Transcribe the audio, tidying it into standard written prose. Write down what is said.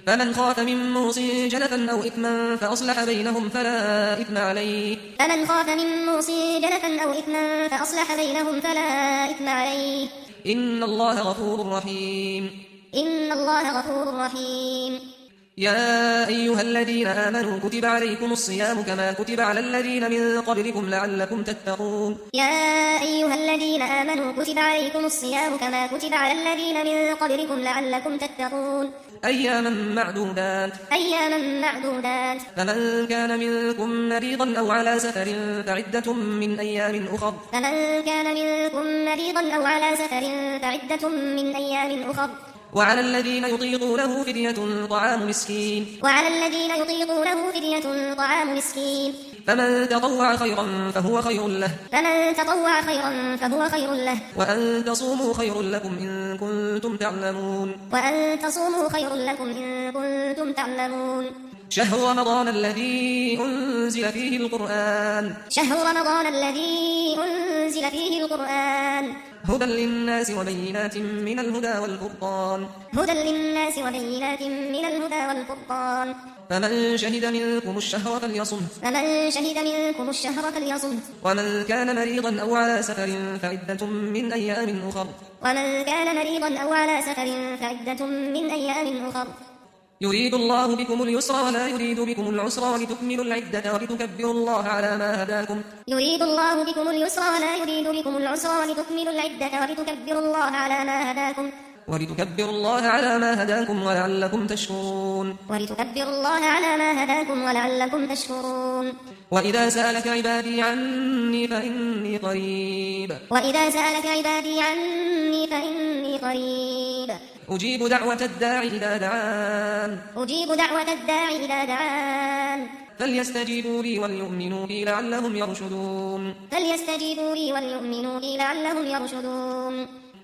فمن خاف من موص جنفا أو إثما فأصلح بينهم فلا إثم عليه. فمن خاف من موص جنفا أو إثما فأصلح بينهم فلا إثم عليه. إن الله غفور رحيم. إن الله غفور رحيم. يا أيها الذين آمنوا كتب عليكم الصيام كما كتب على الذين من قبلكم لعلكم تتقون. يا أيها الذين آمنوا كتب عليكم الصيام كما كتب على الذين من قبلكم لعلكم تتقون. أياما معدودات. أياما معدودات. فمن كان منكم مريضا أو على سفر فعدة من أيام أخر. فمن كان منكم مريضا أو على سفر فعدة من أيام أخر. وعلى الذين يطيقونه فدية طعام مسكين. وعلى الذين يطيقونه فدية طعام مسكين. فمن تطوع خيرا فهو خير له. فمن تطوع خيرا فهو خير له. وأن تصوموا خير لكم إن كنتم تعلمون. وأن تصوموا خير لكم إن كنتم تعلمون. شهر رمضان الذي أنزل فيه القرآن. شهر رمضان الذي أنزل فيه القرآن. هدى للناس وبينات من الهدى والفرقان. هدى للناس وبينات من الهدى والفرقان. فمن شهد منكم الشهر فليصم. فمن شهد منكم الشهر فليصم. ومن كان مريضا أو على سفر فعدة من أيام أخر. ومن كان مريضا أو على سفر فعدة من أيام أخر. يريد الله بكم اليسر ولا يريد بكم العسر ولتكملوا العدة ولتكبروا الله على ما هداكم. يريد الله بكم اليسر ولا يريد بكم العسر ولتكملوا العدة ولتكبروا الله على ما هداكم. ولتكبروا الله على ما هداكم ولعلكم تشكرون. ولتكبروا الله على ما هداكم ولعلكم تشكرون. وإذا سألك عبادي عني فإني قريب. وإذا سألك عبادي عني فإني قريب. أجيب دعوة الداعي إذا دعان. أجيب دعوة الداعي إذا دعان. فليستجيبوا لي وليؤمنوا بي لعلهم يرشدون. فليستجيبوا لي وليؤمنوا بي لعلهم يرشدون.